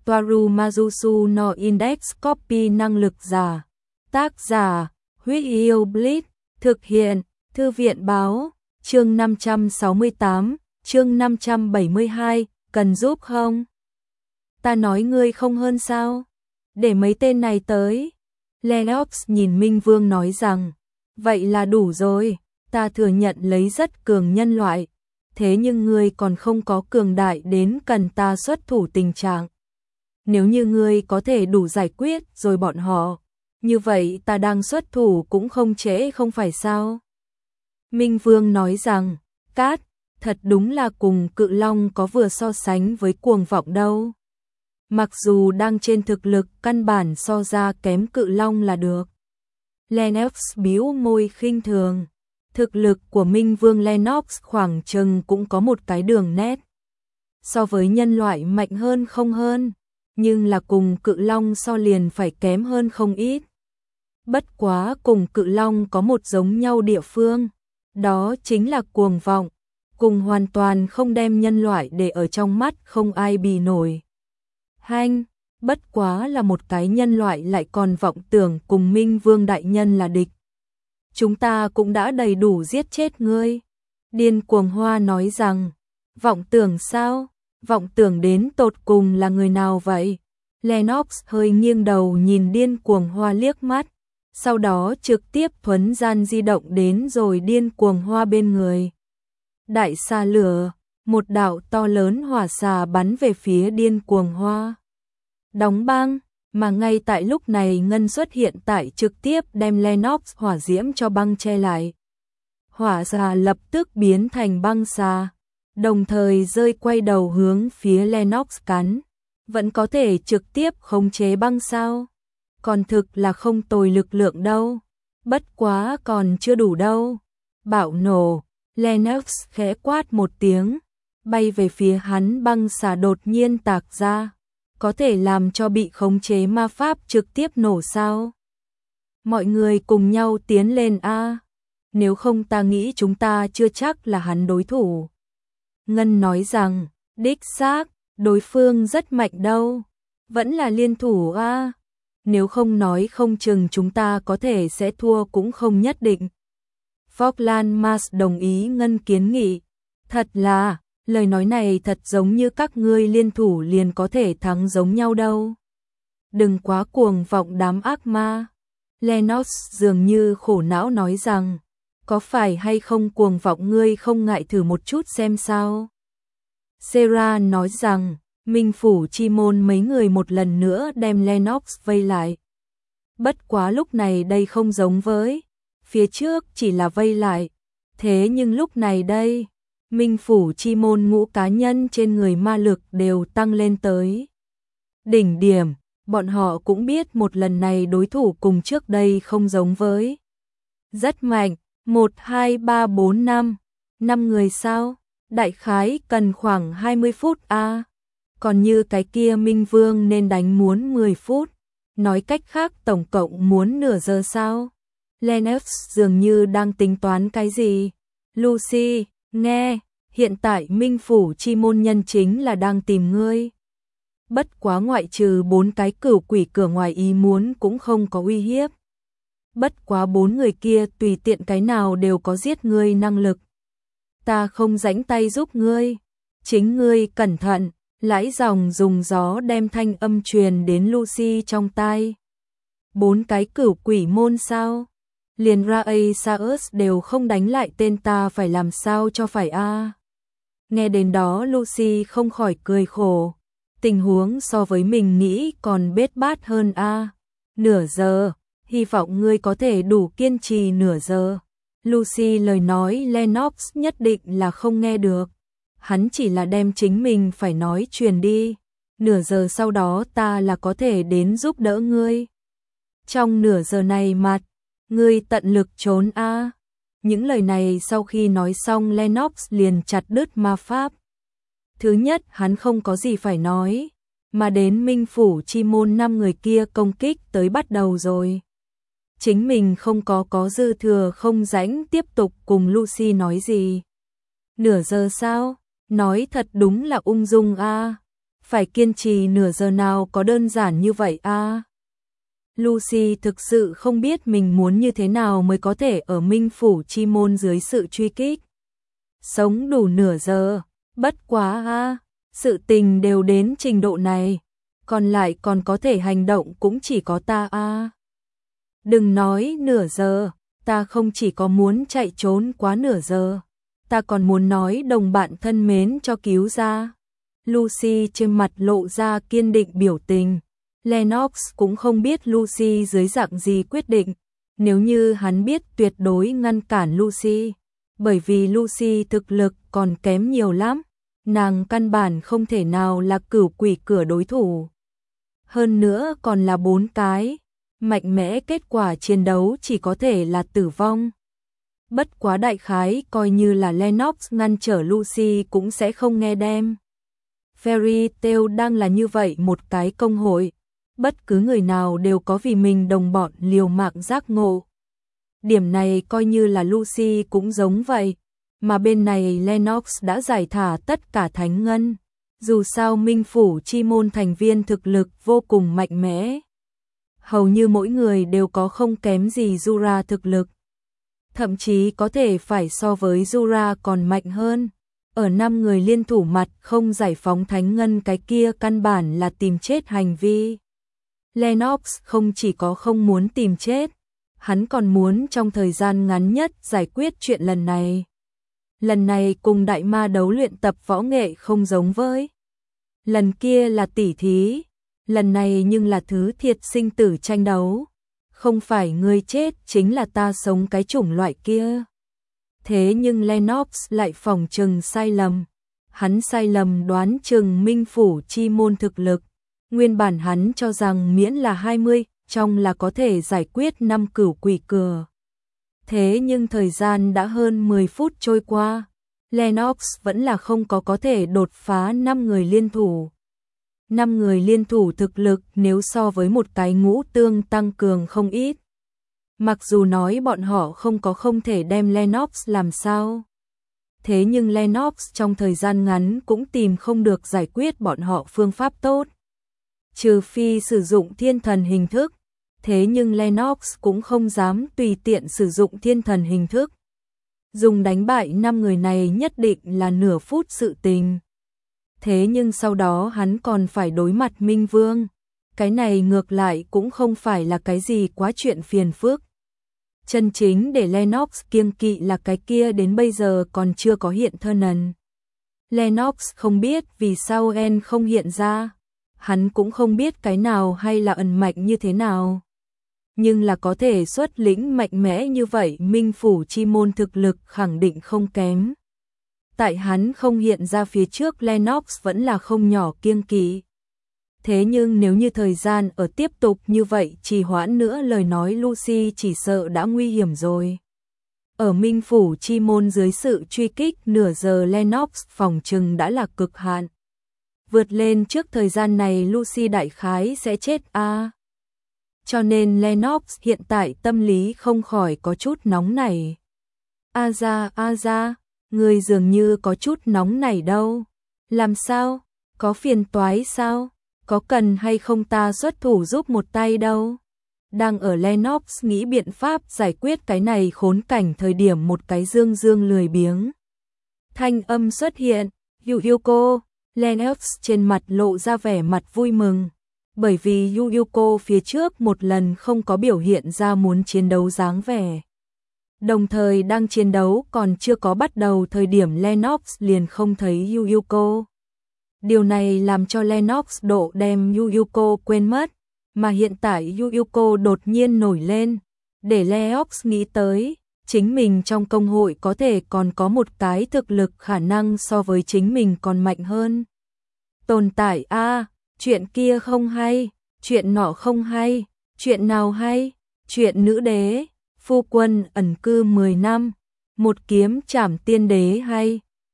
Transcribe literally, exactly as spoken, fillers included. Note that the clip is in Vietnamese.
Toaru Majusu no Index Copy năng lực giả. Tác giả, Huyết Yêu Blitz, thực hiện, Thư viện báo, chương năm trăm sáu mươi tám, chương năm trăm bảy mươi hai, cần giúp không? Ta nói ngươi không hơn sao? Để mấy tên này tới. Lennox nhìn Minh Vương nói rằng, vậy là đủ rồi, ta thừa nhận lấy rất cường nhân loại, thế nhưng ngươi còn không có cường đại đến cần ta xuất thủ tình trạng. Nếu như ngươi có thể đủ giải quyết rồi bọn họ, như vậy ta đang xuất thủ cũng không trễ không phải sao? Minh Vương nói rằng, Cát, thật đúng là cùng Cự Long có vừa so sánh với Cuồng Vọng đâu. Mặc dù đang trên thực lực căn bản so ra kém Cự Long là được. Lennox bĩu môi khinh thường. Thực lực của Minh Vương Lennox khoảng chừng cũng có một cái đường nét. So với nhân loại mạnh hơn không hơn, nhưng là cùng Cự Long so liền phải kém hơn không ít. Bất quá cùng Cự Long có một giống nhau địa phương, đó chính là cuồng vọng, cùng hoàn toàn không đem nhân loại để ở trong mắt, không ai bì nổi. Hanh, bất quá là một cái nhân loại lại còn vọng tưởng cùng Minh Vương đại nhân là địch. Chúng ta cũng đã đầy đủ giết chết ngươi. Điên Cuồng Hoa nói rằng, vọng tưởng sao? Vọng tưởng đến tột cùng là người nào vậy? Lennox hơi nghiêng đầu nhìn Điên Cuồng Hoa liếc mắt, sau đó trực tiếp thuấn gian di động đến rồi Điên Cuồng Hoa bên người. Đại xà lửa, một đạo to lớn hỏa xà bắn về phía Điên Cuồng Hoa. Đóng băng, mà ngay tại lúc này ngân xuất hiện tại trực tiếp đem Lennox hỏa diễm cho băng che lại. Hỏa xà lập tức biến thành băng xà, đồng thời rơi quay đầu hướng phía Lennox cắn. Vẫn có thể trực tiếp khống chế băng sao? Còn thực là không tồi lực lượng đâu. Bất quá còn chưa đủ đâu. Bạo nổ, Lennox khẽ quát một tiếng, bay về phía hắn, băng xà đột nhiên tạc ra. Có thể làm cho bị khống chế ma pháp trực tiếp nổ sao? Mọi người cùng nhau tiến lên a. Nếu không ta nghĩ chúng ta chưa chắc là hắn đối thủ. Ngân nói rằng, đích xác, đối phương rất mạnh đâu. Vẫn là liên thủ a. Nếu không nói không chừng chúng ta có thể sẽ thua cũng không nhất định. Falkland Mars đồng ý Ngân kiến nghị. Thật là, lời nói này thật giống như các ngươi liên thủ liền có thể thắng giống nhau đâu. Đừng quá cuồng vọng đám ác ma. Lennox dường như khổ não nói rằng, có phải hay không cuồng vọng ngươi không ngại thử một chút xem sao? Sarah nói rằng, Minh Phủ Chi Môn mấy người một lần nữa đem Lennox vây lại. Bất quá lúc này đây không giống với, phía trước chỉ là vây lại. Thế nhưng lúc này đây, Minh Phủ Chi Môn ngũ cá nhân trên người ma lực đều tăng lên tới đỉnh điểm, bọn họ cũng biết một lần này đối thủ cùng trước đây không giống với. Rất mạnh, một, hai, ba, bốn, năm, năm người sao? Đại khái cần khoảng hai mươi phút a. À. Còn như cái kia Minh Vương nên đánh muốn mười phút, nói cách khác tổng cộng muốn nửa giờ sao? Lennox dường như đang tính toán cái gì? Lucy, nghe, hiện tại Minh Phủ Chi Môn nhân chính là đang tìm ngươi. Bất quá ngoại trừ bốn cái cửu quỷ cửa ngoài ý muốn cũng không có uy hiếp. Bất quá bốn người kia tùy tiện cái nào đều có giết ngươi năng lực. Ta không rảnh tay giúp ngươi, chính ngươi cẩn thận. Lãi dòng dùng gió đem thanh âm truyền đến Lucy trong tai. Bốn cái cửu quỷ môn sao? Liền Raesaurus đều không đánh lại tên ta, phải làm sao cho phải a? À? Nghe đến đó Lucy không khỏi cười khổ. Tình huống so với mình nghĩ còn bết bát hơn a. À? Nửa giờ, hy vọng ngươi có thể đủ kiên trì nửa giờ. Lucy lời nói Lennox nhất định là không nghe được. Hắn chỉ là đem chính mình phải nói truyền đi. Nửa giờ sau đó ta là có thể đến giúp đỡ ngươi. Trong nửa giờ này mặt, ngươi tận lực trốn a. À. Những lời này sau khi nói xong Lennox liền chặt đứt ma pháp. Thứ nhất hắn không có gì phải nói, mà đến Minh Phủ Chi Môn năm người kia công kích tới bắt đầu rồi. Chính mình không có có dư thừa không rảnh tiếp tục cùng Lucy nói gì. Nửa giờ sao? Nói thật đúng là ung dung a. phải kiên trì nửa giờ nào có đơn giản như vậy a. Lucy thực sự không biết mình muốn như thế nào mới có thể ở Minh Phủ Chi Môn dưới sự truy kích. Sống đủ nửa giờ, bất quá a, sự tình đều đến trình độ này, còn lại còn có thể hành động cũng chỉ có ta a. Đừng nói nửa giờ, ta không chỉ có muốn chạy trốn quá nửa giờ, ta còn muốn nói đồng bạn thân mến cho cứu ra. Lucy trên mặt lộ ra kiên định biểu tình. Lennox cũng không biết Lucy dưới dạng gì quyết định, nếu như hắn biết tuyệt đối ngăn cản Lucy, bởi vì Lucy thực lực còn kém nhiều lắm, nàng căn bản không thể nào là cửu quỷ cửa đối thủ. Hơn nữa còn là bốn cái, mạnh mẽ kết quả chiến đấu chỉ có thể là tử vong. Bất quá đại khái coi như là Lennox ngăn trở Lucy cũng sẽ không nghe đem. Fairy Tail đang là như vậy một cái công hội, bất cứ người nào đều có vì mình đồng bọn liều mạng giác ngộ. Điểm này coi như là Lucy cũng giống vậy, mà bên này Lennox đã giải thả tất cả thánh ngân. Dù sao Minh Phủ Chi Môn thành viên thực lực vô cùng mạnh mẽ. Hầu như mỗi người đều có không kém gì Jura thực lực. Thậm chí có thể phải so với Jura còn mạnh hơn. Ở năm người liên thủ mặt không giải phóng thánh ngân cái kia căn bản là tìm chết hành vi. Lennox không chỉ có không muốn tìm chết, hắn còn muốn trong thời gian ngắn nhất giải quyết chuyện lần này. Lần này cùng đại ma đấu luyện tập võ nghệ không giống với. Lần kia là tỉ thí, lần này nhưng là thứ thiệt sinh tử tranh đấu. Không phải ngươi chết chính là ta sống cái chủng loại kia. Thế nhưng Lennox lại phỏng chừng sai lầm. Hắn sai lầm đoán chừng Minh Phủ Chi Môn thực lực. Nguyên bản hắn cho rằng miễn là hai mươi, trong là có thể giải quyết năm cửu quỷ cửa. Thế nhưng thời gian đã hơn mười phút trôi qua, Lennox vẫn là không có có thể đột phá năm người liên thủ. năm người liên thủ thực lực nếu so với một cái ngũ tương tăng cường không ít. Mặc dù nói bọn họ không có không thể đem Lennox làm sao. Thế nhưng Lennox trong thời gian ngắn cũng tìm không được giải quyết bọn họ phương pháp tốt. Trừ phi sử dụng thiên thần hình thức, thế nhưng Lennox cũng không dám tùy tiện sử dụng thiên thần hình thức. Dùng đánh bại năm người này nhất định là nửa phút sự tình. Thế nhưng sau đó hắn còn phải đối mặt Minh Vương. Cái này ngược lại cũng không phải là cái gì quá chuyện phiền phức. Chân chính để Lennox kiêng kỵ là cái kia đến bây giờ còn chưa có hiện thân ẩn. Lennox không biết vì sao En không hiện ra. Hắn cũng không biết cái nào hay là ẩn mạnh như thế nào. Nhưng là có thể xuất lĩnh mạnh mẽ như vậy Minh Phủ Chi Môn thực lực khẳng định không kém. Tại hắn không hiện ra phía trước Lennox vẫn là không nhỏ kiêng kỵ. Thế nhưng nếu như thời gian ở tiếp tục như vậy trì hoãn nữa lời nói Lucy chỉ sợ đã nguy hiểm rồi. Ở Minh Phủ Chi Môn dưới sự truy kích nửa giờ Lennox phòng trừng đã là cực hạn. Vượt lên trước thời gian này Lucy đại khái sẽ chết a. À. Cho nên Lennox hiện tại tâm lý không khỏi có chút nóng nảy. A ra, a ra, người dường như có chút nóng nảy đâu. Làm sao? Có phiền toái sao? Có cần hay không ta xuất thủ giúp một tay đâu? Đang ở Lennox nghĩ biện pháp giải quyết cái này khốn cảnh thời điểm một cái dương dương lười biếng. Thanh âm xuất hiện, Yu Yuko, Lennox trên mặt lộ ra vẻ mặt vui mừng. Bởi vì Yu Yuko phía trước một lần không có biểu hiện ra muốn chiến đấu dáng vẻ. Đồng thời đang chiến đấu còn chưa có bắt đầu thời điểm Lennox liền không thấy Yu Yuko. Điều này làm cho Lennox độ đem Yu Yuko quên mất, mà hiện tại Yu Yuko đột nhiên nổi lên, để Lennox nghĩ tới, chính mình trong công hội có thể còn có một cái thực lực khả năng so với chính mình còn mạnh hơn. Tồn tại a, à, chuyện kia không hay, chuyện nọ không hay, chuyện nào hay, chuyện nữ đế, phu quân ẩn cư mười năm, một kiếm trảm tiên đế hay.